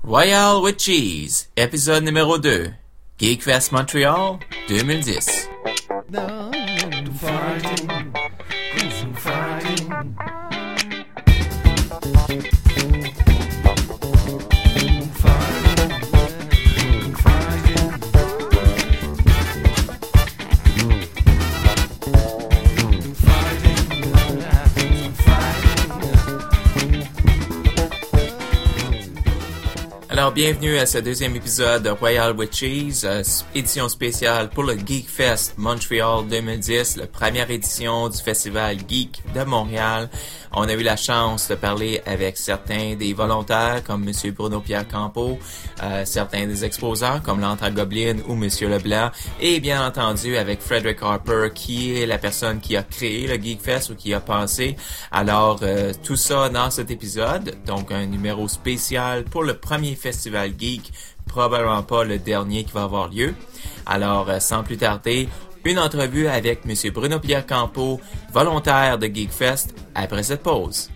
Royal with Cheese, épisode numéro 2, Geekfest Montréal 2010. Alors, bienvenue à ce deuxième épisode de Royal with Cheese, édition spéciale pour le Geekfest Montréal 2010, la première édition du Festival Geek de Montréal. On a eu la chance de parler avec certains des volontaires, comme M. Bruno-Pierre Campeau, certains des exposants, comme l'Antre-Goblin ou M. Leblanc, et bien entendu avec Frederick Harper, qui est la personne qui a créé le Geekfest ou qui a pensé. Alors, tout ça dans cet épisode, donc un numéro spécial pour le premier Festival Geek, probablement pas le dernier qui va avoir lieu. Alors, sans plus tarder, une entrevue avec M. Bruno-Pierre Campeau, volontaire de Geekfest, après cette pause.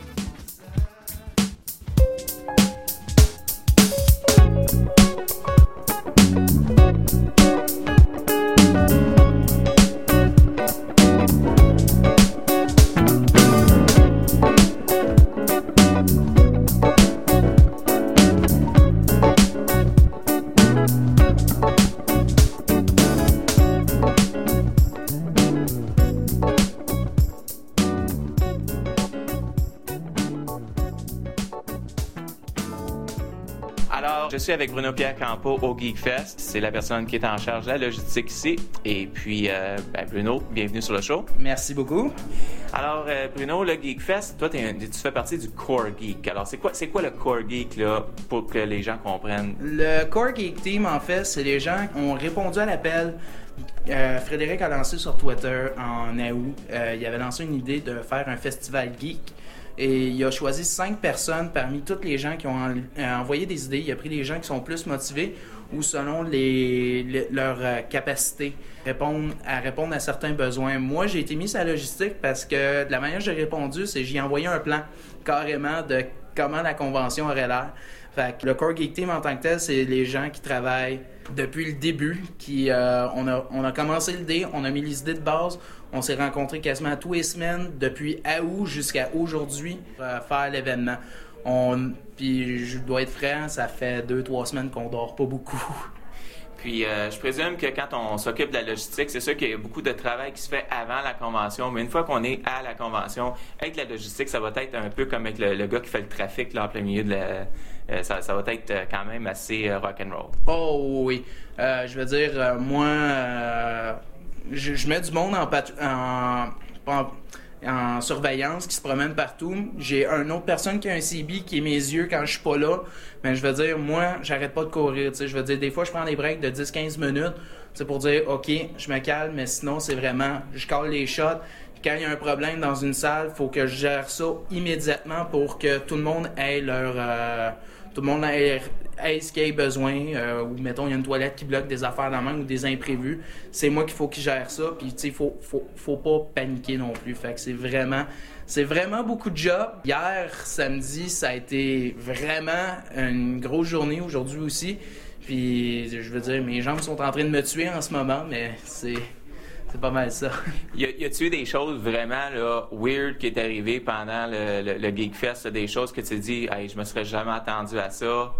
Alors, je suis avec Bruno-Pierre Campeau au Geekfest. C'est la personne qui est en charge de la logistique ici. Et puis, Bruno, bienvenue sur le show. Merci beaucoup. Alors, Bruno, le Geekfest, toi, tu fais partie du Core Geek. Alors, c'est quoi le Core Geek, là, pour que les gens comprennent? Le Core Geek Team, en fait, c'est les gens qui ont répondu à l'appel. Frédéric a lancé sur Twitter en août. Il avait lancé une idée de faire un festival geek. Et il a choisi 5 personnes parmi toutes les gens qui ont envoyé des idées. Il a pris les gens qui sont plus motivés ou selon leur capacité à répondre à certains besoins. Moi, j'ai été mis sur la logistique parce que de la manière que j'ai répondu, c'est que j'ai envoyé un plan carrément de comment la convention aurait l'air. Fait que le Core Geek Team en tant que tel, c'est les gens qui travaillent depuis le début. On a commencé l'idée, on a mis les idées de base. On s'est rencontrés quasiment tous les semaines depuis août jusqu'à aujourd'hui pour faire l'événement. Puis je dois être franc, ça fait 2-3 semaines qu'on dort pas beaucoup. Puis, je présume que quand on s'occupe de la logistique, c'est sûr qu'il y a beaucoup de travail qui se fait avant la convention, mais une fois qu'on est à la convention, avec la logistique, ça va être un peu comme avec le gars qui fait le trafic là, en plein milieu de la... ça va être quand même assez rock'n'roll. Oh oui. Je veux dire, moi... Je mets du monde en surveillance qui se promène partout. J'ai une autre personne qui a un CB qui est mes yeux quand je suis pas là. Mais je veux dire, moi, j'arrête pas de courir. Je veux dire, des fois, je prends des breaks de 10-15 minutes. C'est pour dire, OK, je me calme, mais sinon, c'est vraiment, je cale les shots. Puis quand il y a un problème dans une salle, il faut que je gère ça immédiatement pour que tout le monde ait ce qu'il ait besoin, ou mettons il y a une toilette qui bloque des affaires dans la main ou des imprévus, c'est moi qu'il faut qu'il gère ça, puis tu sais, faut pas paniquer non plus. Fait que c'est vraiment beaucoup de job. Hier, samedi, ça a été vraiment une grosse journée, aujourd'hui aussi, puis je veux dire, mes jambes sont en train de me tuer en ce moment, mais c'est pas mal ça. Y a-tu eu des choses vraiment là, weird qui est arrivé pendant le Geekfest, des choses que tu te dis, hey, je me serais jamais attendu à ça?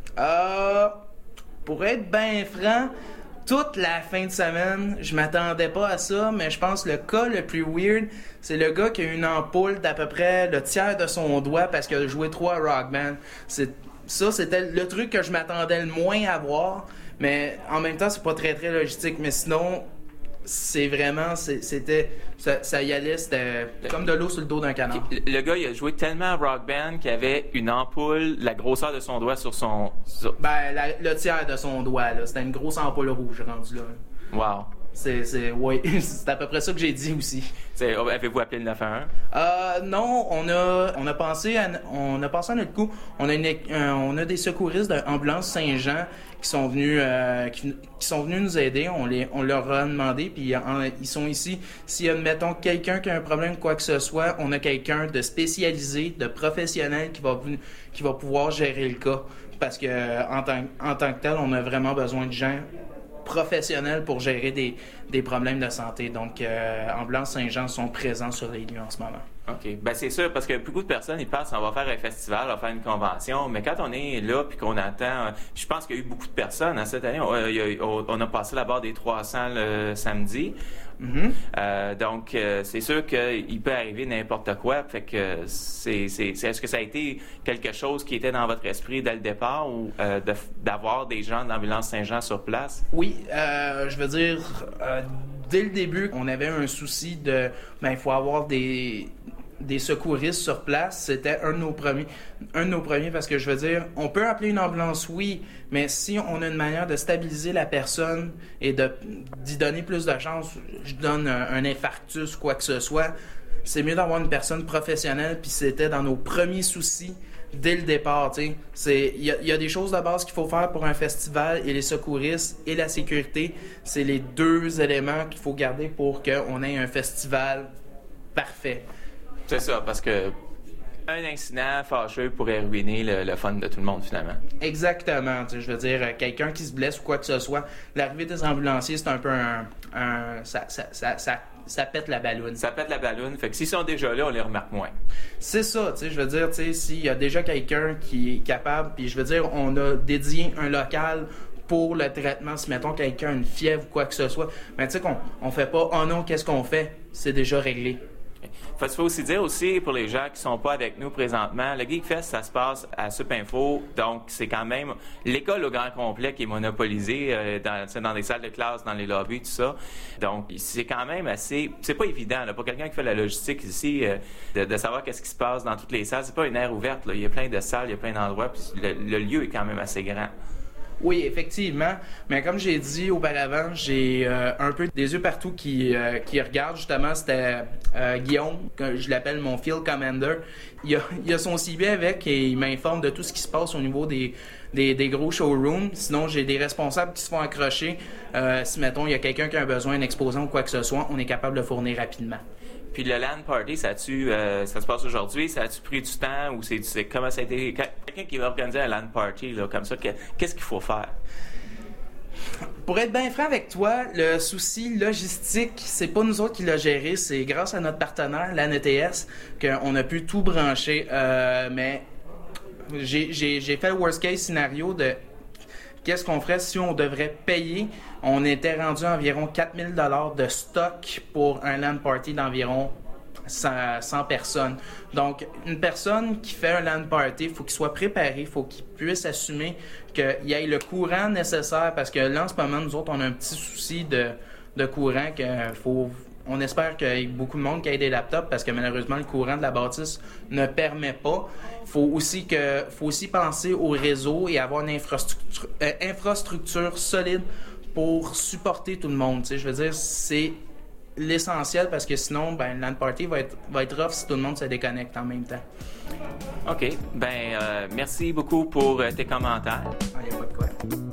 Pour être bien franc, toute la fin de semaine, je m'attendais pas à ça, mais je pense que le cas le plus weird, c'est le gars qui a une ampoule d'à peu près le tiers de son doigt parce qu'il a joué 3 Rock Band. Ça, c'était le truc que je m'attendais le moins à voir, mais en même temps, c'est pas très très logistique, mais sinon... C'est vraiment, ça y allait, c'était comme de l'eau sur le dos d'un canard. Le gars, il a joué tellement Rock Band qu'il avait une ampoule, la grosseur de son doigt sur son... Le tiers de son doigt, là. C'était une grosse ampoule rouge rendue là. Wow. Oui, c'est à peu près ça que j'ai dit aussi. Avez-vous appelé le 911? Non, on a pensé à notre coup. On a des secouristes de l'ambulance Saint-Jean qui sont venus nous aider. On leur a demandé, puis ils sont ici. Si y a, mettons, quelqu'un qui a un problème, quoi que ce soit, on a quelqu'un de spécialisé, de professionnel qui va pouvoir gérer le cas. parce que en tant que tel, on a vraiment besoin de gens professionnels pour gérer des problèmes de santé. Donc, Ambulance Saint-Jean sont présents sur les lieux en ce moment. OK. Ben c'est sûr, parce que beaucoup de personnes, ils pensent qu'on va faire un festival, on va faire une convention, mais quand on est là puis qu'on attend, je pense qu'il y a eu beaucoup de personnes. Cette année, on a passé la barre des 300 le samedi. Mm-hmm. Donc, c'est sûr qu'il peut arriver n'importe quoi. Fait que est-ce que ça a été quelque chose qui était dans votre esprit dès le départ ou d'avoir des gens de l'Ambulance Saint-Jean sur place? Oui, je veux dire, dès le début, on avait un souci de, il faut avoir des secouristes sur place. C'était un de nos premiers parce que je veux dire, on peut appeler une ambulance, oui, mais si on a une manière de stabiliser la personne et d'y donner plus de chance, je donne un infarctus, quoi que ce soit, c'est mieux d'avoir une personne professionnelle, puis c'était dans nos premiers soucis dès le départ. Il y a des choses de base qu'il faut faire pour un festival, et les secouristes et la sécurité, c'est les deux éléments qu'il faut garder pour qu'on ait un festival parfait. C'est ça, parce que un incident fâcheux pourrait ruiner le fun de tout le monde, finalement. Exactement. Je veux dire, quelqu'un qui se blesse ou quoi que ce soit, l'arrivée des ambulanciers, c'est un peu ça pète la balloune. Ça pète la balloune, fait que s'ils sont déjà là, on les remarque moins. C'est ça, je veux dire, s'il y a déjà quelqu'un qui est capable, puis je veux dire, on a dédié un local pour le traitement, si mettons quelqu'un a une fièvre ou quoi que ce soit, mais tu sais qu'on fait pas « Oh non, qu'est-ce qu'on fait? » C'est déjà réglé. Il faut aussi dire aussi, pour les gens qui sont pas avec nous présentement, le GeekFest, ça se passe à Supinfo, donc c'est quand même l'école au grand complet qui est monopolisée dans des salles de classe, dans les lobbies, tout ça. Donc, c'est quand même assez... C'est pas évident, là, pour quelqu'un qui fait la logistique ici, de savoir qu'est-ce qui se passe dans toutes les salles. C'est pas une aire ouverte, là. Il y a plein de salles, il y a plein d'endroits, puis le lieu est quand même assez grand. Oui, effectivement. Mais comme j'ai dit auparavant, j'ai un peu des yeux partout qui regardent. Justement, c'était Guillaume, que je l'appelle mon field commander. Il a son CV avec et il m'informe de tout ce qui se passe au niveau des gros showrooms. Sinon, j'ai des responsables qui se font accrocher. Si, mettons, il y a quelqu'un qui a besoin d'un exposant ou quoi que ce soit, on est capable de le fournir rapidement. Puis le LAN Party, ça se passe aujourd'hui? Ça a-tu pris du temps? Ou comment ça a été? Quelqu'un qui va organiser un LAN Party, là, comme ça, qu'est-ce qu'il faut faire? Pour être bien franc avec toi, le souci logistique, c'est pas nous autres qui l'a géré, c'est grâce à notre partenaire, LAN ETS, qu'on a pu tout brancher. Mais j'ai fait le worst case scénario de qu'est-ce qu'on ferait si on devrait payer. On était rendu à environ 4 000 $ de stock pour un LAN party d'environ 100 personnes. Donc, une personne qui fait un LAN party, il faut qu'il soit préparé, il faut qu'il puisse assumer qu'il y ait le courant nécessaire, parce que là, en ce moment, nous autres, on a un petit souci de courant on espère qu'il y ait beaucoup de monde qui ait des laptops, parce que malheureusement, le courant de la bâtisse ne permet pas. Il faut aussi penser au réseau et avoir une infrastructure solide pour supporter tout le monde. Je veux dire, c'est l'essentiel, parce que sinon, le LAN party va être rough si tout le monde se déconnecte en même temps. OK. Merci beaucoup pour tes commentaires. Il n'y a pas de quoi.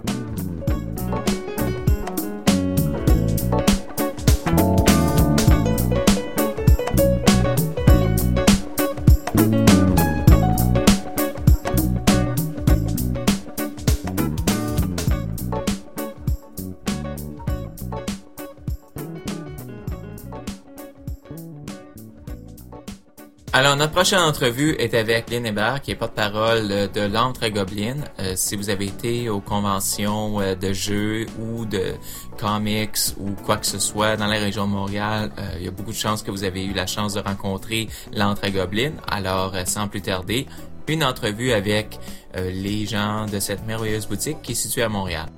Alors, notre prochaine entrevue est avec Lynn Hébert, qui est porte-parole de l'Antre Goblin. Si vous avez été aux conventions de jeux ou de comics ou quoi que ce soit dans la région de Montréal, il y a beaucoup de chances que vous avez eu la chance de rencontrer l'Antre Goblin. Alors, sans plus tarder, une entrevue avec les gens de cette merveilleuse boutique qui est située à Montréal.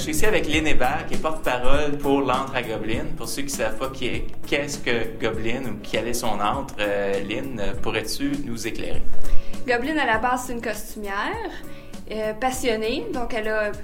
je suis ici avec Lynn Hébert, qui est porte-parole pour l'antre à Goblin. Pour ceux qui ne savent pas qu'est-ce que Goblin ou quel est son antre, Lynn, pourrais-tu nous éclairer? Goblin, à la base, c'est une costumière passionnée. Donc, elle a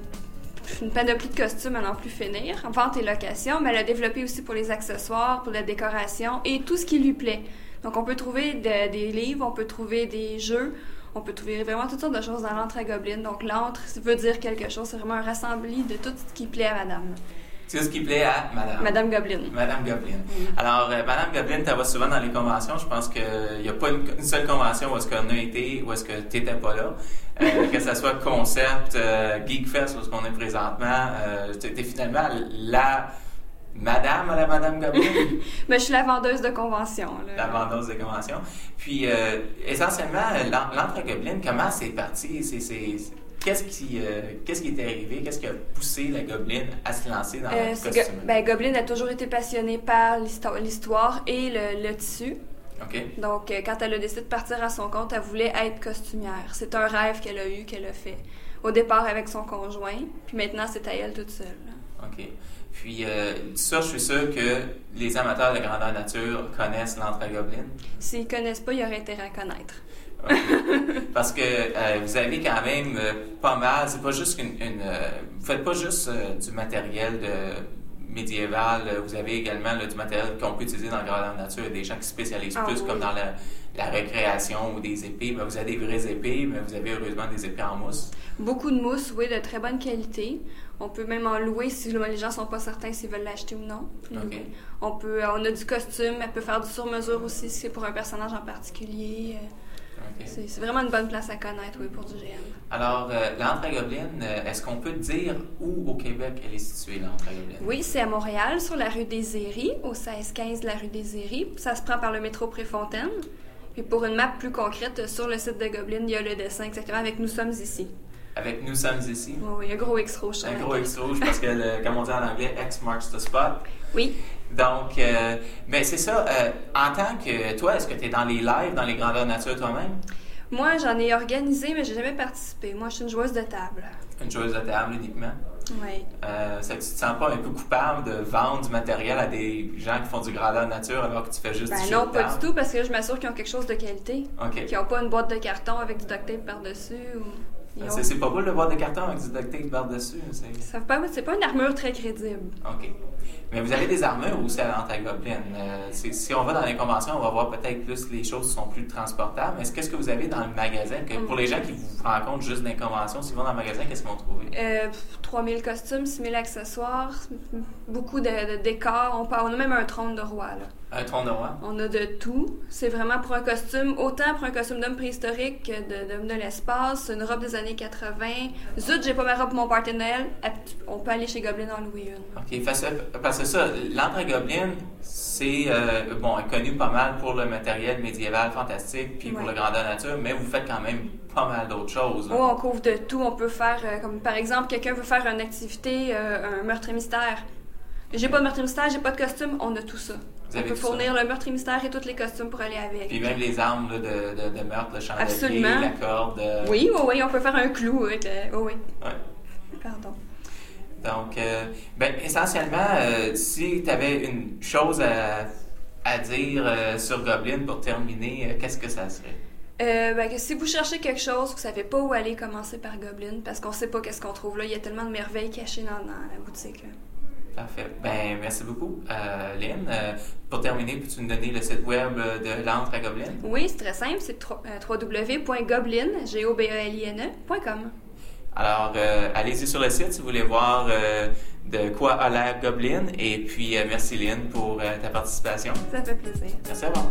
une panoplie de costumes à n'en plus finir, en vente et location, mais elle a développé aussi pour les accessoires, pour la décoration et tout ce qui lui plaît. Donc, on peut trouver des livres, on peut trouver des jeux, on peut trouver vraiment toutes sortes de choses dans l'antre à Goblin. Donc, l'antre veut dire quelque chose. C'est vraiment un rassemblement de tout ce qui plaît à madame. C'est ce qui plaît à madame. Madame Goblin. Madame Goblin. Alors, Madame Goblin, tu vas souvent dans les conventions. Je pense qu'il n'y a pas une seule convention où est-ce qu'on a été, où est-ce que tu n'étais pas là. Que ce soit Concept, Geekfest, où est-ce qu'on est présentement. Tu es finalement la madame à la Madame Goblin. Mais je suis la vendeuse de convention. La vendeuse de convention. Puis, essentiellement, l'antre à Goblin, comment c'est parti? Qu'est-ce qui est arrivé? Qu'est-ce qui a poussé la Goblin à se lancer dans le costume? Goblin a toujours été passionnée par l'histoire et le tissu. Okay. Donc, quand elle a décidé de partir à son compte, elle voulait être costumière. C'est un rêve qu'elle a eu, qu'elle a fait. Au départ avec son conjoint, puis maintenant, c'est à elle toute seule. OK. Puis, ça, je suis sûr que les amateurs de grandeur nature connaissent l'antre à Goblin. S'ils ne connaissent pas, il y aurait intérêt à connaître. Okay. Parce que vous avez quand même pas mal, c'est pas juste vous faites pas juste du matériel médiéval, vous avez également du matériel qu'on peut utiliser dans la grandeur nature. Il y a des gens qui se spécialisent plus comme dans la récréation ou des épées. Mais vous avez des vraies épées, mais vous avez heureusement des épées en mousse. Beaucoup de mousse, oui, de très bonne qualité. On peut même en louer si les gens sont pas certains s'ils veulent l'acheter ou non. Okay. On a du costume, elle peut faire du sur-mesure aussi si c'est pour un personnage en particulier. Okay. C'est vraiment une bonne place à connaître, oui, pour du GN. Alors, l'antre à Goblin, est-ce qu'on peut dire où au Québec elle est située, l'antre à Goblin? Oui, c'est à Montréal, sur la rue des Airies, au 1615 de la rue des Airies. Ça se prend par le métro Préfontaine. Puis pour une map plus concrète, sur le site de Goblin, il y a le dessin exactement avec « Nous sommes ici ». Avec « Nous sommes ici ». Oui, un gros X rouge. Un gros X rouge, parce que, comme on dit en anglais, « X marks the spot ». Oui. Donc, ben c'est ça. En tant que toi, est-ce que tu es dans les lives, dans les grandeurs nature toi-même? Moi, j'en ai organisé, mais j'ai jamais participé. Moi, je suis une joueuse de table. Une joueuse de table uniquement? Oui. Ça, tu te sens pas un peu coupable de vendre du matériel à des gens qui font du grandeur nature alors que tu fais juste du jeu non, de pas table? du tout, parce que je m'assure qu'ils ont quelque chose de qualité. OK. Qu'ils n'ont pas une boîte de carton avec du duct tape par-dessus. C'est pas beau de boîte de carton avec du duct tape par-dessus. C'est pas une armure très crédible. OK. Mais vous avez des armures aussi à l'antre à Goblin. Si on va dans les conventions, on va voir peut-être plus les choses qui sont plus transportables. Mais qu'est-ce que vous avez dans le magasin? Pour les gens qui vous rencontrent juste dans les conventions, s'ils vont dans le magasin, qu'est-ce qu'ils vont trouver? 3000 costumes, 6000 accessoires, beaucoup de décors. On a même un trône de roi, là. Un trône de roi? On a de tout. C'est vraiment pour un costume, autant pour un costume d'homme préhistorique que d'homme de l'espace, une robe des années 80. Zut, j'ai pas ma robe pour mon party de Noël. On peut aller chez Goblin en louer une. OK, parce que ça, l'antre à Goblin, c'est connu pas mal pour le matériel médiéval fantastique puis pour le grandeur nature, mais vous faites quand même pas mal d'autres choses. Oh, on couvre de tout. On peut faire, comme par exemple, quelqu'un veut faire une activité, un meurtre et mystère. J'ai pas de meurtre et mystère, j'ai pas de costume, on a tout ça. On peut fournir le meurtre et mystère et tous les costumes pour aller avec. Puis même les armes là, de meurtre, le chandelier, absolument. La corde. Oui, on peut faire un clou avec oui. Ouais. Pardon. Donc, essentiellement, si tu avais une chose à dire sur Goblin pour terminer, qu'est-ce que ça serait? Que si vous cherchez quelque chose, vous ne savez pas où aller, commencer par Goblin, parce qu'on ne sait pas qu'est-ce qu'on trouve là. Il y a tellement de merveilles cachées dans la boutique. Là. Parfait. Merci beaucoup, Lynn. Pour terminer, peux-tu nous donner le site web de l'antre à Goblin? Oui, c'est très simple. C'est www.goblin.com. Alors, allez-y sur le site si vous voulez voir de quoi a l'air Goblin. Et puis, merci Lynn pour ta participation. Ça fait plaisir. Merci à vous.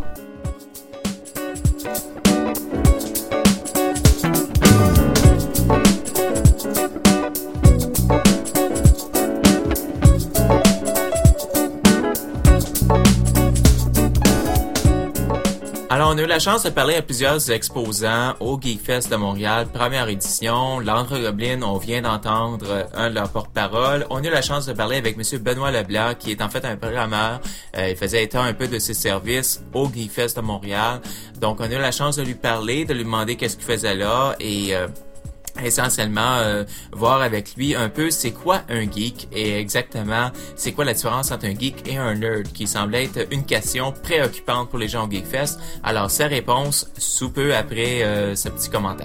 Alors, on a eu la chance de parler à plusieurs exposants au Geekfest de Montréal, première édition. L'antre Goblin, on vient d'entendre un de leurs porte-parole. On a eu la chance de parler avec M. Benoît Leblanc, qui est en fait un programmeur. Il faisait état un peu de ses services au Geekfest de Montréal. Donc, on a eu la chance de lui parler, de lui demander qu'est-ce qu'il faisait là et essentiellement voir avec lui un peu c'est quoi un geek et exactement c'est quoi la différence entre un geek et un nerd, qui semble être une question préoccupante pour les gens au Geekfest. Alors sa réponse sous peu après ce petit commentaire.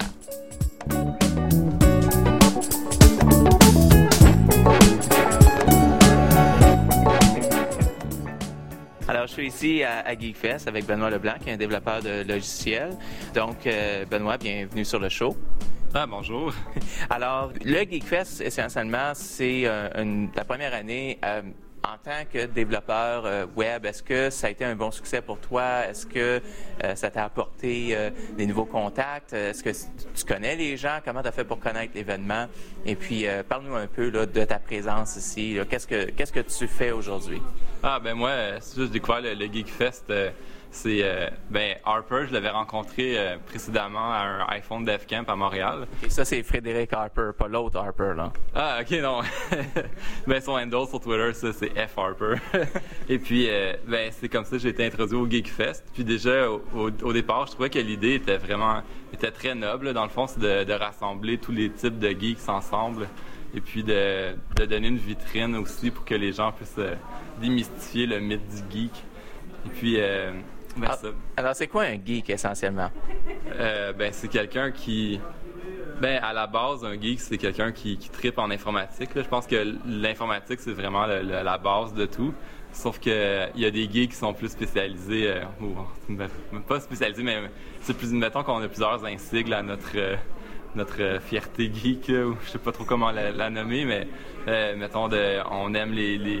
Alors, je suis ici à Geekfest avec Benoît Leblanc, qui est un développeur de logiciels. Donc, Benoît, bienvenue sur le show. Ah, bonjour. Alors, le Geekfest, essentiellement, c'est la première année. En tant que développeur web, est-ce que ça a été un bon succès pour toi? Est-ce que ça t'a apporté des nouveaux contacts? Est-ce que tu connais les gens? Comment tu as fait pour connaître l'événement? Et puis, parle-nous un peu là, de ta présence ici. Là. Qu'est-ce que tu fais aujourd'hui? Ah, ben moi, c'est juste découvert le Geekfest. C'est Harper, je l'avais rencontré précédemment à un iPhone DevCamp à Montréal. Et ça, c'est Frédéric Harper, pas l'autre Harper, là. Ah, ok, non. Ben, son handle sur Twitter, ça, c'est F Harper. Et puis, c'est comme ça que j'ai été introduit au Geekfest. Puis déjà, au départ, je trouvais que l'idée était très noble. Dans le fond, c'est de rassembler tous les types de geeks ensemble. Et puis de donner une vitrine aussi pour que les gens puissent démystifier le mythe du geek. Et puis, alors, c'est quoi un geek, essentiellement? C'est quelqu'un qui... à la base, un geek, c'est quelqu'un qui trippe en informatique. Là. Je pense que l'informatique, c'est vraiment la base de tout. Sauf que il y a des geeks qui sont plus spécialisés, pas spécialisés, mais c'est plus, mettons qu'on a plusieurs insigles à notre fierté geek, ou je sais pas trop comment la nommer, mais mettons, on aime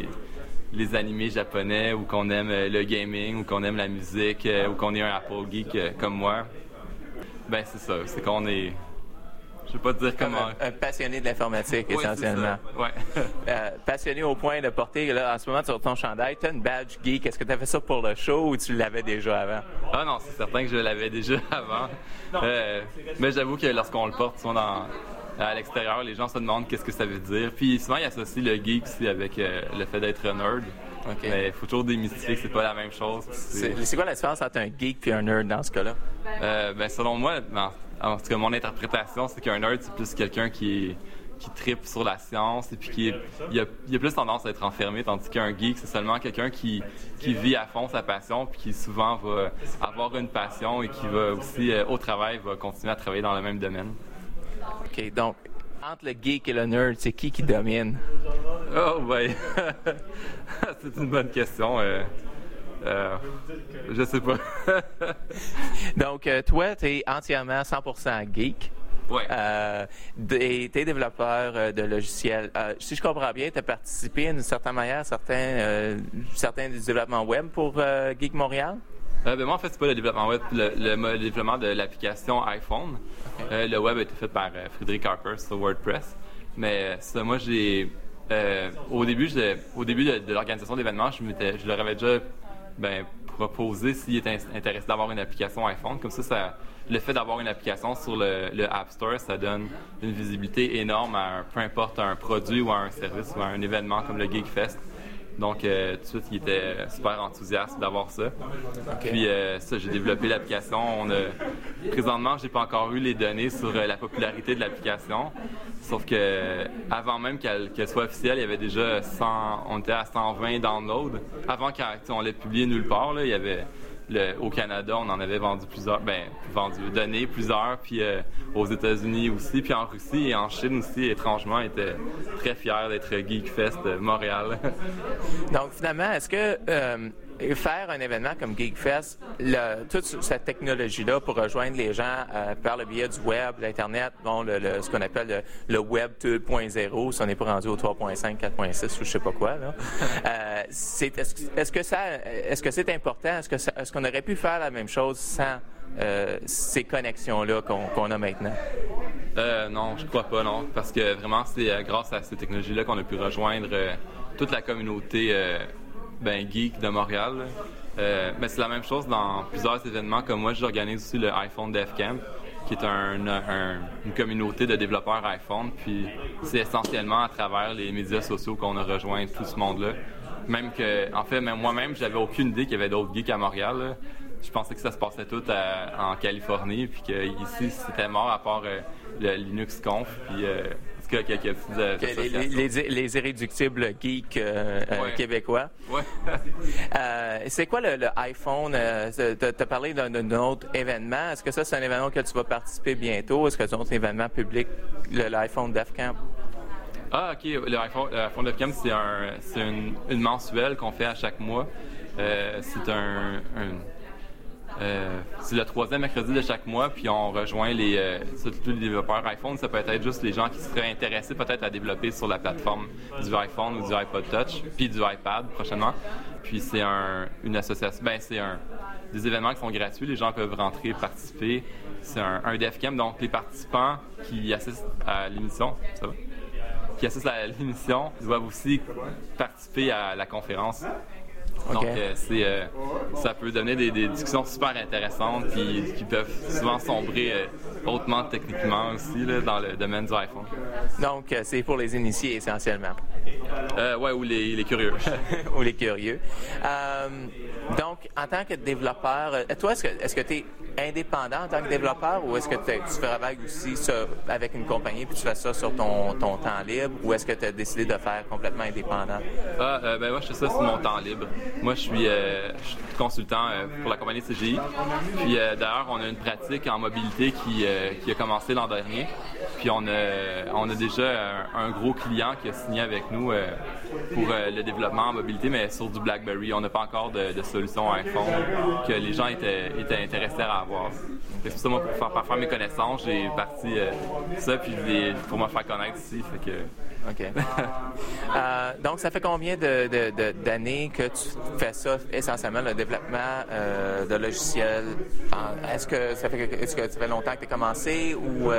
les animés japonais, ou qu'on aime le gaming, ou qu'on aime la musique, ou qu'on est un Apple geek comme moi. Ben c'est ça, c'est qu'on est... Je sais pas te dire comment... Un passionné de l'informatique, oui, essentiellement. Ouais. Passionné au point de porter, là, en ce moment, sur ton chandail, tu as une badge geek. Est-ce que tu as fait ça pour le show ou tu l'avais déjà avant? Ah non, c'est certain que je l'avais déjà avant. Mais j'avoue que lorsqu'on le porte, souvent à l'extérieur, les gens se demandent qu'est-ce que ça veut dire. Puis souvent, il associe le geek aussi avec le fait d'être un nerd. Okay. Mais il faut toujours démystifier que c'est pas la même chose. C'est quoi la différence entre un geek et un nerd dans ce cas-là? Selon moi, en tout cas, mon interprétation, c'est qu'un nerd, c'est plus quelqu'un qui trippe sur la science et puis il a plus tendance à être enfermé, tandis qu'un geek, c'est seulement quelqu'un qui vit à fond sa passion puis qui souvent va avoir une passion et qui va aussi, au travail, va continuer à travailler dans le même domaine. OK, donc, entre le geek et le nerd, c'est qui domine? Oh, ben, c'est une bonne question. Je sais pas. Donc, toi, tu es entièrement 100% geek. Oui. T'es développeur de logiciels. Si je comprends bien, tu as participé d'une certaine manière à certains développements web pour Geek Montréal? Moi, en fait, c'est pas le développement web, le développement de l'application iPhone. Okay. Le web a été fait par Frédéric Harper sur WordPress. Mais ça, moi, j'ai... au début de l'organisation d'événements, je leur avais déjà proposé s'ils étaient intéressés d'avoir une application iPhone. Comme ça, le fait d'avoir une application sur le App Store, ça donne une visibilité énorme à peu importe un produit ou à un service ou à un événement comme le Geekfest. Donc, tout de suite, il était super enthousiaste d'avoir ça. Okay. Puis, j'ai développé l'application. Présentement, j'ai pas encore eu les données sur la popularité de l'application. Sauf que, avant même qu'elle soit officielle, il y avait déjà on était à 120 downloads. Avant qu'on l'ait publié nulle part, là, il y avait... au Canada, on en avait vendu plusieurs, donné plusieurs, puis aux États-Unis aussi, puis en Russie et en Chine aussi, étrangement, étaient très fiers d'être Geekfest Montréal. Donc finalement, est-ce que faire un événement comme Geekfest, toute cette technologie-là pour rejoindre les gens par le biais du web, l'Internet, ce qu'on appelle le Web 2.0, si on n'est pas rendu au 3.5, 4.6 ou je sais pas quoi, là. Est-ce que c'est important? Est-ce qu'on aurait pu faire la même chose sans ces connexions-là qu'on a maintenant? Non, je crois pas, non. Parce que vraiment, c'est grâce à ces technologies-là qu'on a pu rejoindre toute la communauté geek de Montréal. Mais c'est la même chose dans plusieurs événements. Comme moi, j'organise aussi le iPhone DevCamp, qui est une communauté de développeurs iPhone. Puis c'est essentiellement à travers les médias sociaux qu'on a rejoint tout ce monde-là. Même moi-même, j'avais aucune idée qu'il y avait d'autres geeks à Montréal. je pensais que ça se passait tout en Californie, puis qu'ici, c'était mort à part le Linux Conf, puis en tout cas, quelques petites associations. Les irréductibles geeks québécois. Ouais. C'est quoi le iPhone? Tu as parlé d'un autre événement. Est-ce que ça, c'est un événement auquel tu vas participer bientôt? Est-ce que c'est un autre événement public, l'iPhone DevCamp? Ah, OK. L'iPhone DevCamp, c'est une mensuelle qu'on fait à chaque mois. C'est c'est le 3e mercredi de chaque mois, puis on rejoint tous les développeurs iPhone. Ça peut être juste les gens qui seraient intéressés peut-être à développer sur la plateforme du iPhone ou du iPod Touch, puis du iPad prochainement. Puis c'est une association, c'est des événements qui sont gratuits. Les gens peuvent rentrer et participer. C'est un DevCamp, donc les participants qui assistent à l'émission, ça va? Qui assistent à l'émission doivent aussi participer à la conférence. Donc, ça peut donner des discussions super intéressantes puis qui peuvent souvent sombrer hautement techniquement aussi là, dans le domaine du iPhone. Donc, c'est pour les initiés essentiellement. Ouais, ou les curieux. Ou les curieux. Donc, en tant que développeur, toi, est-ce que tu es indépendant en tant que développeur ou est-ce que tu travailles aussi avec une compagnie puis tu fais ça sur ton temps libre ou est-ce que tu as décidé de faire complètement indépendant? Moi, je fais ça sur mon temps libre. Moi, je suis consultant pour la compagnie CGI. Puis, d'ailleurs, on a une pratique en mobilité qui a commencé l'an dernier. Puis, on a déjà un gros client qui a signé avec nous pour le développement en mobilité, mais sur du BlackBerry. On n'a pas encore de solution iPhone que les gens étaient intéressés à avoir. C'est pour ça, moi, pour faire mes connaissances, j'ai parti ça, puis pour me faire connaître ici. Fait que... OK. Donc, ça fait combien d'années que tu fais ça, essentiellement, le développement de logiciels? Est-ce que ça fait longtemps que tu as commencé ou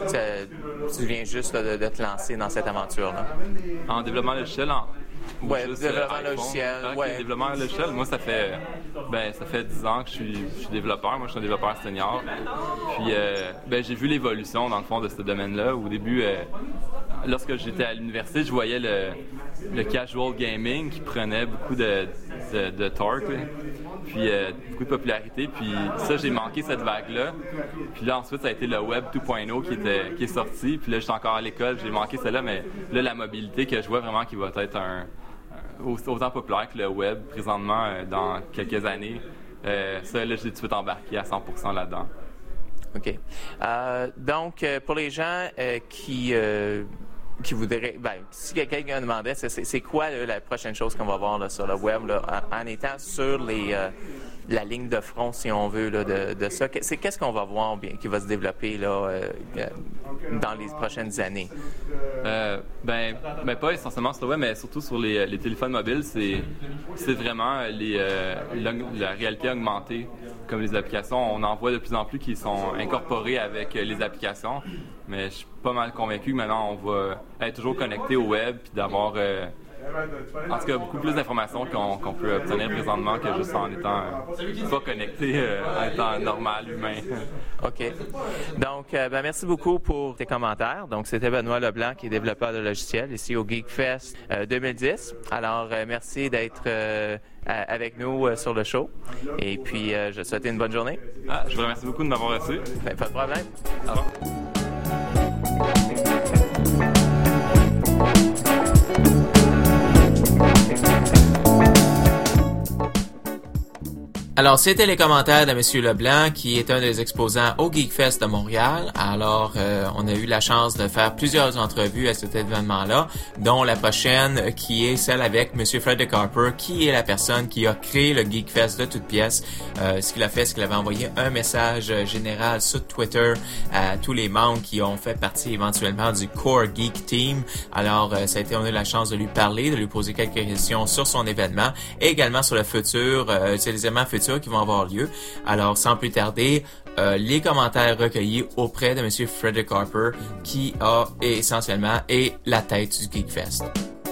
tu viens juste de te lancer dans cette aventure-là? En développement logiciel, Oui, développement logiciel. Okay, développement logiciel, moi, ça fait 10 ans que je suis développeur. Moi, je suis un développeur senior. Puis, j'ai vu l'évolution, dans le fond, de ce domaine-là. Au début, lorsque j'étais à l'université, je voyais le casual gaming qui prenait beaucoup de torque, là. Puis beaucoup de popularité. Puis ça, j'ai manqué cette vague-là. Puis là, ensuite, ça a été le Web 2.0 qui est sorti. Puis là, j'étais encore à l'école, j'ai manqué celle-là. Mais là, la mobilité que je vois vraiment qui va être autant populaire que le Web présentement dans quelques années. Ça, là, j'ai tout de suite embarqué à 100% là-dedans. OK. Donc, pour les gens qui voudraient... si quelqu'un me demandait, c'est quoi la prochaine chose qu'on va voir là, sur le web là, en étant sur la ligne de front, si on veut, là, de ça? Qu'est-ce qu'on va voir bien qui va se développer là, dans les prochaines années? Pas essentiellement sur le web, mais surtout sur les téléphones mobiles. C'est vraiment la réalité augmentée, comme les applications. On en voit de plus en plus qui sont incorporés avec les applications, mais je suis pas mal convaincu que maintenant on va être toujours connecté au web puis d'avoir en tout cas beaucoup plus d'informations qu'on peut obtenir présentement que juste en étant pas connecté, en étant normal, humain. OK. Donc, merci beaucoup pour tes commentaires. Donc, c'était Benoît Leblanc qui est développeur de logiciels ici au GeekFest 2010. Alors, merci d'être avec nous sur le show. Et puis, je te souhaite une bonne journée. Je vous remercie beaucoup de m'avoir reçu. Pas de problème. Au revoir. Alors, c'était les commentaires de M. Leblanc, qui est un des exposants au GeekFest de Montréal. Alors, on a eu la chance de faire plusieurs entrevues à cet événement-là, dont la prochaine qui est celle avec M. Frederick Harper, qui est la personne qui a créé le GeekFest de toutes pièces. Ce qu'il a fait, c'est qu'il avait envoyé un message général sur Twitter à tous les membres qui ont fait partie éventuellement du Core Geek Team. Alors, on a eu la chance de lui parler, de lui poser quelques questions sur son événement et également sur le futur, les événements futurs qui vont avoir lieu. Alors, sans plus tarder, les commentaires recueillis auprès de M. Frederick Harper, qui essentiellement est la tête du GeekFest.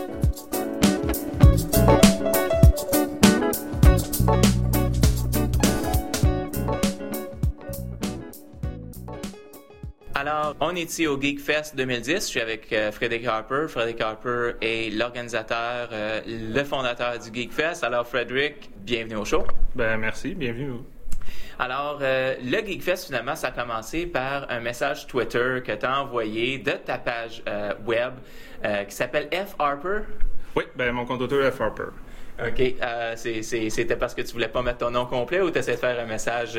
Alors, on est ici au GeekFest 2010. Je suis avec Frederick Harper. Frederick Harper est l'organisateur, le fondateur du GeekFest. Alors, Frederick, bienvenue au show. Merci, bienvenue. Alors, le GeekFest, finalement, ça a commencé par un message Twitter que tu as envoyé de ta page web qui s'appelle F. Harper. Oui, ben mon compte Twitter est F. Harper. OK. C'était parce que tu voulais pas mettre ton nom complet ou tu essaies de faire un message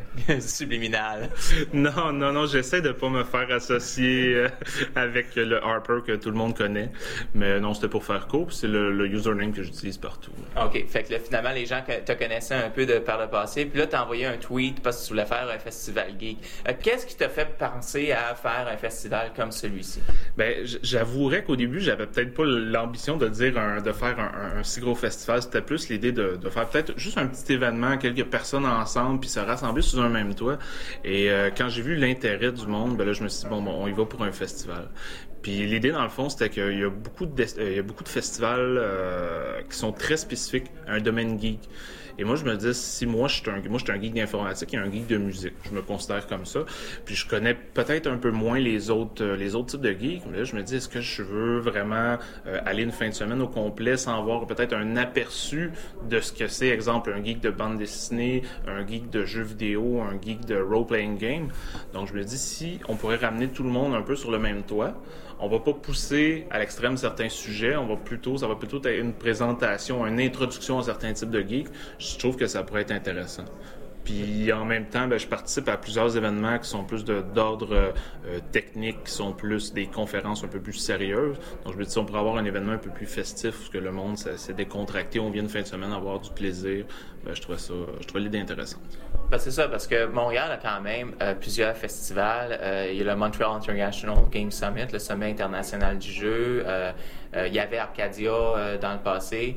subliminal? Non, j'essaie de pas me faire associer avec le Harper que tout le monde connaît. Mais non, c'était pour faire court, puis c'est le username que j'utilise partout. OK. Fait que là, finalement, les gens te connaissaient un peu par le passé, puis là, tu as envoyé un tweet parce que tu voulais faire un festival geek. Qu'est-ce qui t'a fait penser à faire un festival comme celui-ci? Ben, j'avouerais qu'au début, j'avais peut-être pas l'ambition de faire un si gros festival. C'était plus l'idée de faire peut-être juste un petit événement, quelques personnes ensemble, puis se rassembler sous un même toit. Et quand j'ai vu l'intérêt du monde, ben là, je me suis dit, bon, on y va pour un festival. Puis l'idée, dans le fond, c'était qu'il y a beaucoup de festivals qui sont très spécifiques à un domaine geek. Et moi, je me dis, si moi, je suis un geek d'informatique et un geek de musique. Je me considère comme ça. Puis je connais peut-être un peu moins les autres types de geeks. Mais là, je me dis, est-ce que je veux vraiment aller une fin de semaine au complet sans avoir peut-être un aperçu de ce que c'est, exemple, un geek de bande dessinée, un geek de jeux vidéo, un geek de role-playing game. Donc, je me dis, si on pourrait ramener tout le monde un peu sur le même toit, on va pas pousser à l'extrême certains sujets, ça va plutôt être une présentation, une introduction à certains types de geeks. Je trouve que ça pourrait être intéressant. Puis en même temps, je participe à plusieurs événements qui sont plus d'ordre technique, qui sont plus des conférences un peu plus sérieuses. Donc je me dis, si on pourrait avoir un événement un peu plus festif, parce que le monde s'est décontracté, on vient une fin de semaine avoir du plaisir, je trouvais l'idée intéressante. C'est ça, parce que Montréal a quand même plusieurs festivals. Il y a le Montreal International Game Summit, le sommet international du jeu. Il y avait Arcadia dans le passé.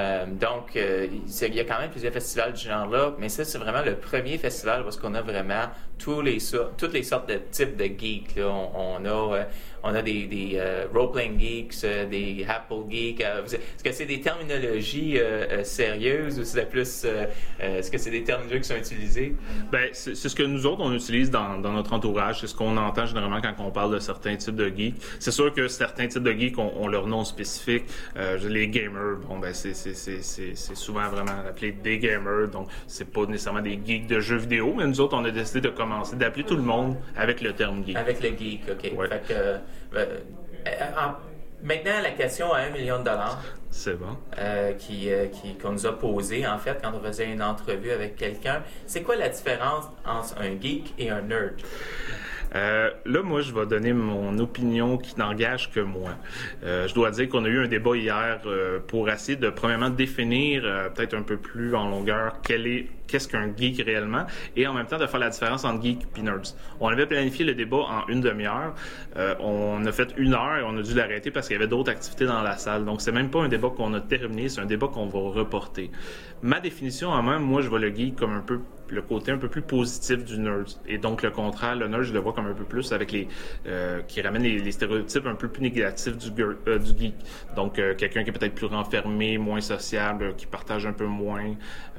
Donc, il y a quand même plusieurs festivals du genre-là, mais ça, c'est vraiment le premier festival parce qu'on a vraiment toutes les sortes de types de geeks. Là. On a des role-playing geeks, des Apple geeks. Est-ce que c'est des terminologies sérieuses ou c'est plus... est-ce que c'est des terminologies qui sont utilisées? Ben, c'est ce que nous autres, on utilise dans notre entourage. C'est ce qu'on entend généralement quand on parle de certains types de geeks. C'est sûr que certains types de geeks ont leur nom spécifique. Les gamers, c'est souvent vraiment appelé des gamers. Donc, c'est pas nécessairement des geeks de jeux vidéo, mais nous autres, on a décidé de commencer, d'appeler tout le monde avec le terme geek. Avec le geek, OK. Ouais. Fait que, maintenant, la question à $1 million. C'est bon. Qu'on nous a posé, en fait, quand on faisait une entrevue avec quelqu'un. C'est quoi la différence entre un geek et un nerd? Là, moi, je vais donner mon opinion qui n'engage que moi. Je dois dire qu'on a eu un débat hier pour essayer de, premièrement, définir peut-être un peu plus en longueur qu'est-ce qu'un geek réellement et en même temps de faire la différence entre geek et nerds. On avait planifié le débat en une demi-heure. On a fait 1 heure et on a dû l'arrêter parce qu'il y avait d'autres activités dans la salle. Donc, c'est même pas un débat qu'on a terminé, c'est un débat qu'on va reporter. Ma définition en même, moi, je vois le geek comme un peu le côté un peu plus positif du nerd. Et donc, le contraire, le nerd, je le vois comme un peu plus avec qui ramène les stéréotypes un peu plus négatifs du geek. Donc, quelqu'un qui est peut-être plus renfermé, moins sociable, qui partage un peu moins.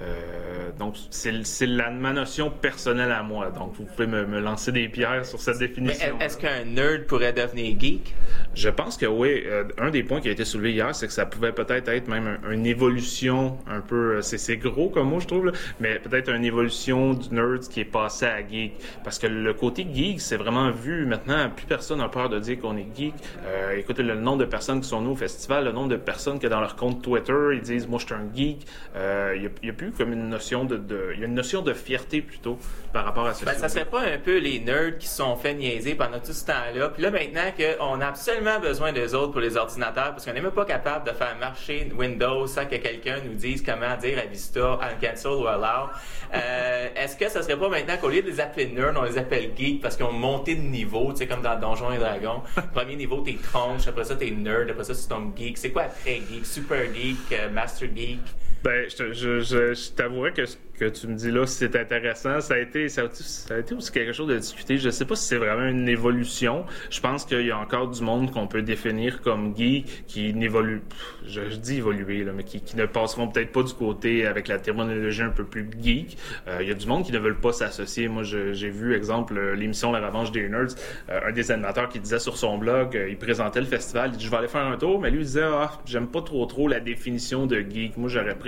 Donc, c'est ma notion personnelle à moi. Donc, vous pouvez me lancer des pierres sur cette définition. Mais est-ce qu'un nerd pourrait devenir geek? Je pense que oui. Un des points qui a été soulevé hier, c'est que ça pouvait peut-être être même une évolution un peu... C'est gros comme mot, je trouve, là, mais peut-être une évolution du nerd qui est passé à geek. Parce que le côté geek, c'est vraiment vu maintenant. Plus personne n'a peur de dire qu'on est geek. Écoutez, le nombre de personnes qui sont venues au festival, le nombre de personnes qui, dans leur compte Twitter, ils disent « Moi, je suis un geek ». Il y a plus comme une notion il y a une notion de fierté, plutôt, par rapport à ce ça serait pas un peu les nerds qui se sont fait niaiser pendant tout ce temps-là? Puis là, maintenant qu'on a absolument besoin d'eux autres pour les ordinateurs, parce qu'on n'est même pas capable de faire marcher Windows sans que quelqu'un nous dise comment dire à Vista, Cancel ou Allow. Est-ce que ça serait pas maintenant qu'au lieu de les appeler nerds, on les appelle geeks parce qu'ils ont monté de niveau, tu sais, comme dans Donjons et Dragons. Premier niveau, t'es tronche, après ça, t'es nerd, après ça, tu tombes geek. C'est quoi après geek? Super geek, master geek? Ben, je t'avouerais que ce que tu me dis là, c'est intéressant. Ça a été aussi quelque chose de discuté. Je sais pas si c'est vraiment une évolution. Je pense qu'il y a encore du monde qu'on peut définir comme geek qui n'évolue, je dis évoluer, là, mais qui ne passeront peut-être pas du côté avec la terminologie un peu plus geek. Il y a du monde qui ne veulent pas s'associer. Moi, j'ai vu, exemple, l'émission La Revanche des Nerds, un des animateurs qui disait sur son blog, il présentait le festival, il dit « Je vais aller faire un tour », mais lui il disait « Ah, j'aime pas trop la définition de geek. Moi, j'aurais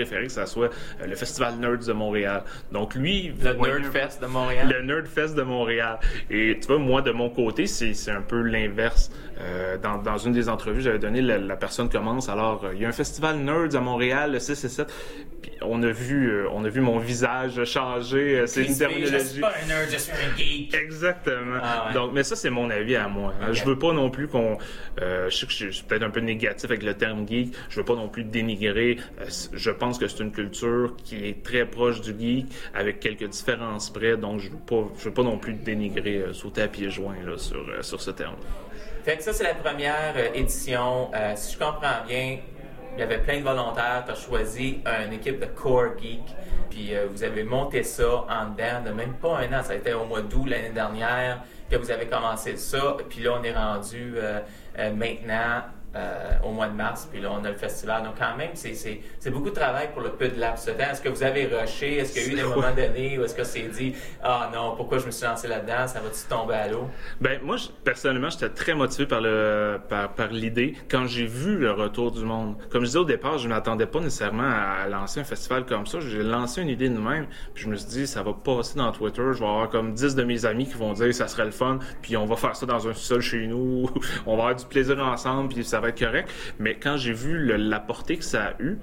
préféré que ça soit le Festival Nerds de Montréal. Donc lui... Le Nerdfest de Montréal. Le Nerdfest de Montréal. Et tu vois, moi, de mon côté, c'est un peu l'inverse. Dans une des entrevues, j'avais donné, la personne commence, alors, il y a un festival Nerds à Montréal, le 6 et 7. Puis on a vu mon visage changer. C'est une terminologie. Je suis pas un nerd, je suis un geek. Exactement. Ah ouais. Donc, mais ça, c'est mon avis à moi. Okay. Je veux pas non plus qu'on... je sais que je suis peut-être un peu négatif avec le terme geek. Je veux pas non plus dénigrer. Je pense que c'est une culture qui est très proche du geek, avec quelques différences près. Donc, je veux pas non plus dénigrer, sauter à pieds joints là, sur ce terme. Fait que ça, c'est la première édition. Si je comprends bien, il y avait plein de volontaires. Tu as choisi une équipe de Core Geek. Puis vous avez monté ça en dedans de même pas un an. Ça a été au mois d'août l'année dernière que vous avez commencé ça. Puis là, on est rendu maintenant au mois de mars. Puis là, on a le festival. Donc quand même, c'est beaucoup de travail pour le peu de laps de temps. Est-ce que vous avez rushé? Est-ce qu'il y a eu des moments donnés où est-ce que c'est dit « Ah non, pourquoi je me suis lancé là-dedans? Ça va-tu tomber à l'eau? » Ben moi, personnellement, j'étais très motivé par l'idée quand j'ai vu le retour du monde. Comme je disais au départ, je ne m'attendais pas nécessairement à lancer un festival comme ça. J'ai lancé une idée de même, puis je me suis dit, ça va passer dans Twitter. Je vais avoir comme 10 de mes amis qui vont dire, ça serait le fun, puis on va faire ça dans un sous-sol chez nous, on va avoir du plaisir ensemble, puis ça va être correct. Mais quand j'ai vu la portée que ça a eu,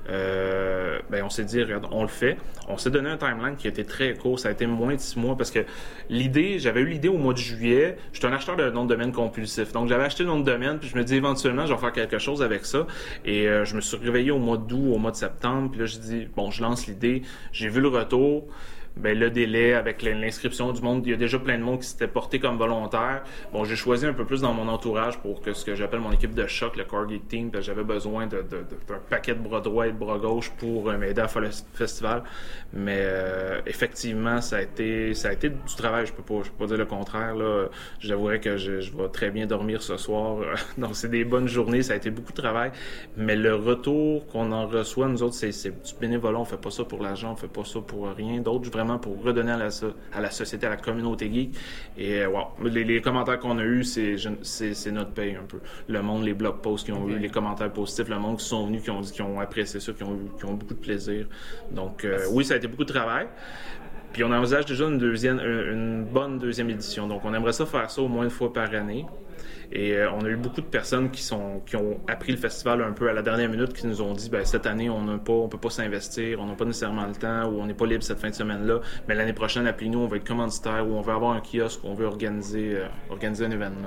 ben on s'est dit, regarde, on le fait. On s'est donné un timeline qui a été très court. Ça a été moins de 6 mois parce que j'avais eu l'idée au mois de juillet. J'étais un acheteur de nom de domaine compulsif. Donc, j'avais acheté le nom de domaine puis je me dis éventuellement, je vais faire quelque chose avec ça. Et je me suis réveillé au mois d'août, au mois de septembre. Puis là, j'ai dit, bon, je lance l'idée. J'ai vu le retour. Ben, le délai avec l'inscription du monde, il y a déjà plein de monde qui s'était porté comme volontaire. Bon, j'ai choisi un peu plus dans mon entourage pour que ce que j'appelle mon équipe de choc, le Core Geek Team, parce que j'avais besoin d'un paquet de bras droits et de bras gauche pour m'aider à faire le festival. Mais effectivement, ça a été du travail. Je peux pas dire le contraire. Là, j'avouerais que je vais très bien dormir ce soir. Donc, c'est des bonnes journées. Ça a été beaucoup de travail. Mais le retour qu'on en reçoit, nous autres, c'est du bénévolat. On fait pas ça pour l'argent, on fait pas ça pour rien d'autre. Vraiment pour redonner à la société, à la communauté geek. Et wow, les commentaires qu'on a eus, c'est notre paye un peu. Le monde, les blog posts qui ont eu, les commentaires positifs, le monde qui sont venus, qui ont apprécié ça, qui ont beaucoup de plaisir. Donc oui, ça a été beaucoup de travail. Puis on envisage déjà une bonne deuxième édition. Donc on aimerait ça faire ça au moins une fois par année. Et on a eu beaucoup de personnes qui ont appris le festival un peu à la dernière minute, qui nous ont dit, ben cette année, on peut pas s'investir, on n'a pas nécessairement le temps, ou on n'est pas libre cette fin de semaine-là, mais l'année prochaine, appelez-nous, on va être commanditaire, ou on veut avoir un kiosque, on veut organiser un événement.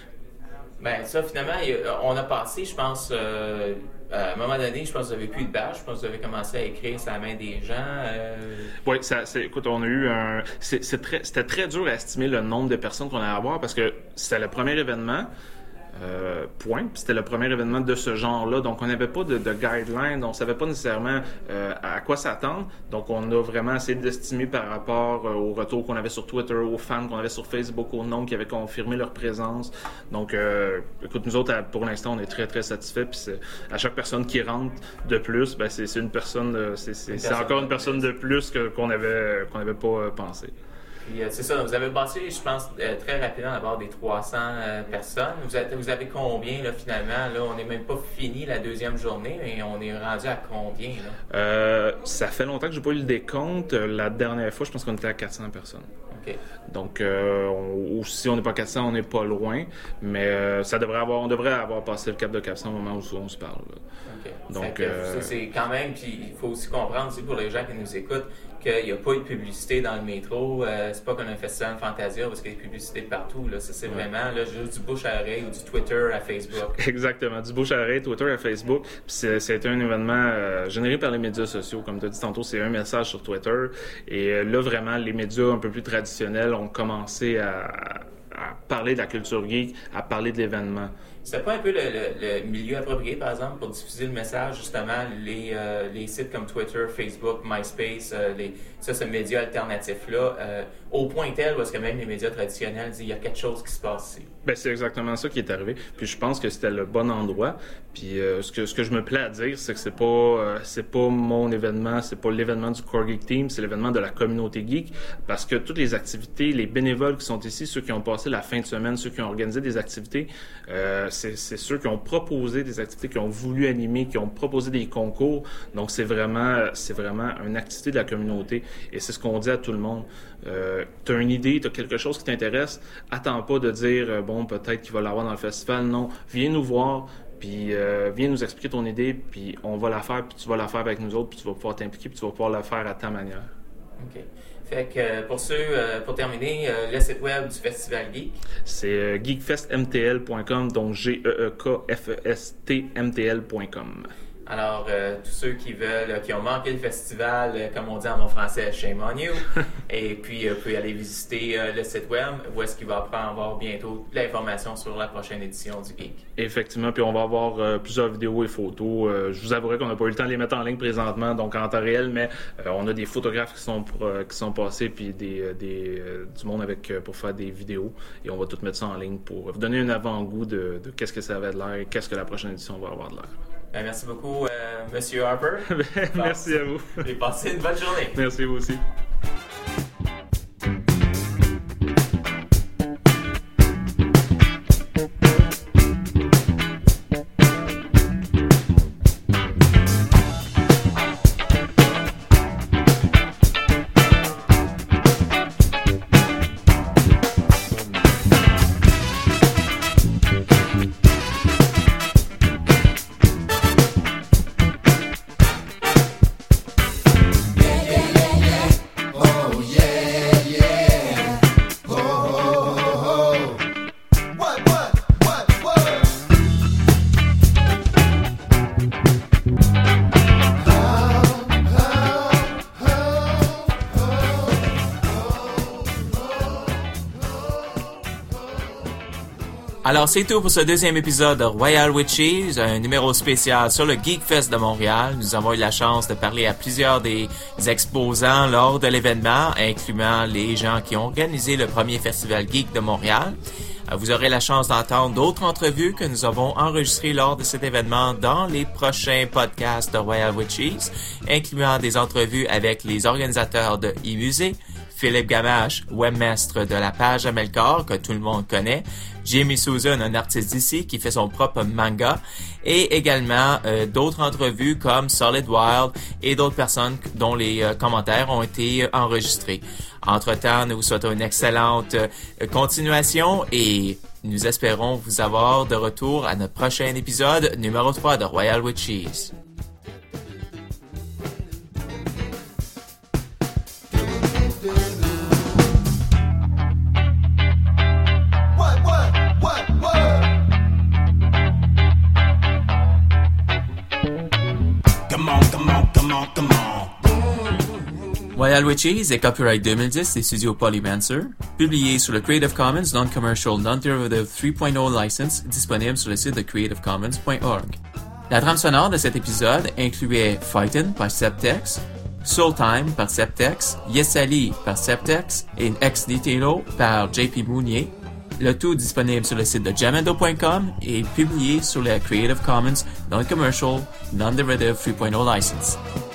Ben ça, finalement, on a passé, je pense, à un moment donné, je pense que vous n'avez plus de badge, je pense que vous avez commencé à écrire sur la main des gens. Oui, écoute, on a eu c'était très dur à estimer le nombre de personnes qu'on allait avoir parce que c'était le premier événement. Point. Puis c'était le premier événement de ce genre-là. Donc, on n'avait pas de guideline. On ne savait pas nécessairement à quoi s'attendre. Donc, on a vraiment essayé d'estimer par rapport au retour qu'on avait sur Twitter, aux fans qu'on avait sur Facebook, aux noms qui avaient confirmé leur présence. Donc, écoute, nous autres, pour l'instant, on est très, très satisfaits. Puis à chaque personne qui rentre de plus, ben, c'est une personne, c'est encore une personne de plus qu'on n'avait pas pensé. Puis, c'est ça, vous avez passé, je pense, très rapidement d'abord des 300 personnes. Vous avez combien, là, finalement? Là, on n'est même pas fini la deuxième journée, mais on est rendu à combien, là? Ça fait longtemps que je n'ai pas eu le décompte. La dernière fois, je pense qu'on était à 400 personnes. OK. Donc, si on n'est pas 400, on n'est pas loin, mais on devrait avoir passé le cap de 400 au moment où on se parle. Là. OK. Donc, c'est quand même, puis il faut aussi comprendre aussi pour les gens qui nous écoutent qu'il n'y a pas eu de publicité dans le métro. C'est pas comme un festival Fantasia parce qu'il y a des publicités partout. Là. Ça, c'est vraiment là, juste du bouche à oreille ou du Twitter à Facebook. Exactement, du bouche à oreille, Twitter à Facebook. Puis c'était un événement généré par les médias sociaux. Comme tu as dit tantôt, c'est un message sur Twitter. Et là, vraiment, les médias un peu plus traditionnels ont commencé à parler de la culture geek, à parler de l'événement. C'était pas un peu le milieu approprié, par exemple, pour diffuser le message, justement, les sites comme Twitter, Facebook, MySpace, ce média alternatif-là, au point tel où est-ce que même les médias traditionnels disent il y a quelque chose qui se passe ici. Ben, c'est exactement ça qui est arrivé. Puis je pense que c'était le bon endroit. Puis ce que je me plais à dire, c'est que c'est pas mon événement, c'est pas l'événement du Core Geek Team, c'est l'événement de la communauté geek. Parce que toutes les activités, les bénévoles qui sont ici, ceux qui ont passé la fin fin de semaine, ceux qui ont organisé des activités, c'est ceux qui ont proposé des activités, qui ont voulu animer, qui ont proposé des concours. Donc, c'est vraiment une activité de la communauté et c'est ce qu'on dit à tout le monde. Tu as une idée, tu as quelque chose qui t'intéresse, attends pas de dire, bon, peut-être qu'il va l'avoir dans le festival. Non, viens nous voir. Puis viens nous expliquer ton idée, puis on va la faire, puis tu vas la faire avec nous autres, puis tu vas pouvoir t'impliquer, puis tu vas pouvoir la faire à ta manière. OK. Fait que pour terminer, le site web du Festival Geek. C'est geekfestmtl.com, donc geekfestmtl.com. Alors, tous ceux qui veulent, qui ont manqué le festival, comme on dit en mon français, shame on you. Et puis, vous pouvez aller visiter le site web, où est-ce qu'il va avoir bientôt l'information sur la prochaine édition du Geek. Effectivement, puis on va avoir plusieurs vidéos et photos. Je vous avouerai qu'on n'a pas eu le temps de les mettre en ligne présentement, donc en temps réel, mais on a des photographes qui sont passés, puis du monde pour faire des vidéos. Et on va tout mettre ça en ligne pour vous donner un avant-goût de qu'est-ce que ça avait de l'air et qu'est-ce que la prochaine édition va avoir de l'air. Merci beaucoup, Monsieur Harper. Merci à vous. Et passez une bonne journée. Merci vous aussi. Alors, c'est tout pour ce deuxième épisode de Royal Witches, un numéro spécial sur le Geek Fest de Montréal. Nous avons eu la chance de parler à plusieurs des exposants lors de l'événement, incluant les gens qui ont organisé le premier festival Geek de Montréal. Vous aurez la chance d'entendre d'autres entrevues que nous avons enregistrées lors de cet événement dans les prochains podcasts de Royal Witches, incluant des entrevues avec les organisateurs de e-musée, Philippe Gamache, webmaster de la page Amelcor, que tout le monde connaît, Jamie Susan, un artiste d'ici qui fait son propre manga, et également d'autres entrevues comme Solid Wild et d'autres personnes dont les commentaires ont été enregistrés. Entre-temps, nous vous souhaitons une excellente continuation et nous espérons vous avoir de retour à notre prochain épisode numéro 3 de Royal Witches. Royal Witches est copyright 2010 des studios Polymancer, publié sur le Creative Commons Non-Commercial Non-Derivative 3.0 license disponible sur le site de creativecommons.org. La trame sonore de cet épisode incluait Fightin' par Septex, Soul Time par Septex, Yes Ali par Septex et Ex Nihilo par JP Mounier. Le tout disponible sur le site de jamendo.com et publié sur le Creative Commons Non-Commercial Non-Derivative 3.0 license.